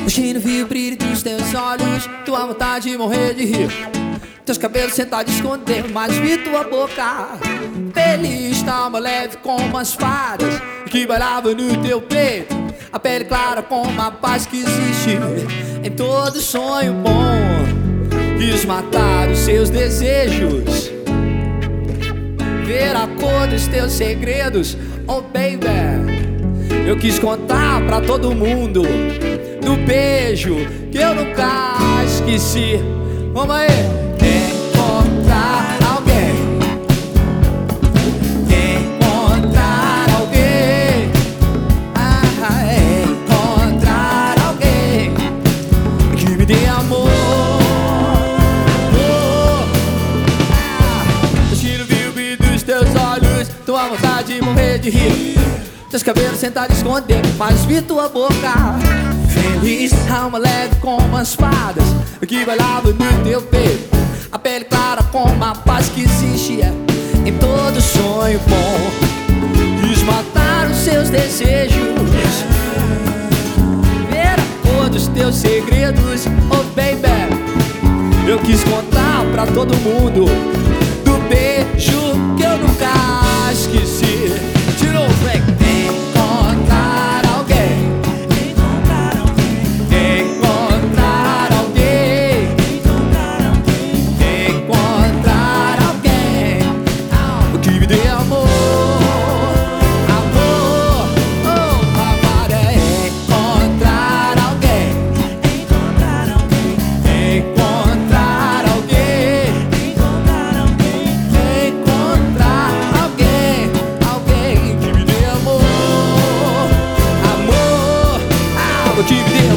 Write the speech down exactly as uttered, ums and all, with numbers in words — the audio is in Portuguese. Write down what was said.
Mas quem não viu o brilho dos teus olhos, tua vontade de morrer de rir, teus cabelos sentados esconder, mas vi tua boca feliz, tava leve como as fadas que bailavam no teu peito, a pele clara como a paz que existe em todo sonho bom. Quis matar os seus desejos, ver a cor dos teus segredos, oh baby. Eu quis contar pra todo mundo do beijo que eu nunca esqueci. Vamos aí! Encontrar alguém, encontrar alguém, ah, encontrar alguém que me dê amor. Eu tiro o brilho dos teus olhos, tua vontade de morrer de rir, teus cabelos sentados esconder, mas vi tua boca feliz, alma leve como as fadas que bailavam no teu peito, a pele clara como a paz que existe em todo sonho bom. Quis matar os seus desejos, ver a cor dos teus segredos, oh baby. Eu quis contar pra todo mundo do beijo que eu nunca esqueci. De novo, vem. Encontrar alguém, encontrar alguém, encontrar alguém, encontrar alguém, o que me dê amor, amor, oh amar é encontrar alguém, encontrar alguém, encontrar alguém, encontrar alguém, encontrar alguém, alguém que me dê amor, amor, ah, o que me dê amor.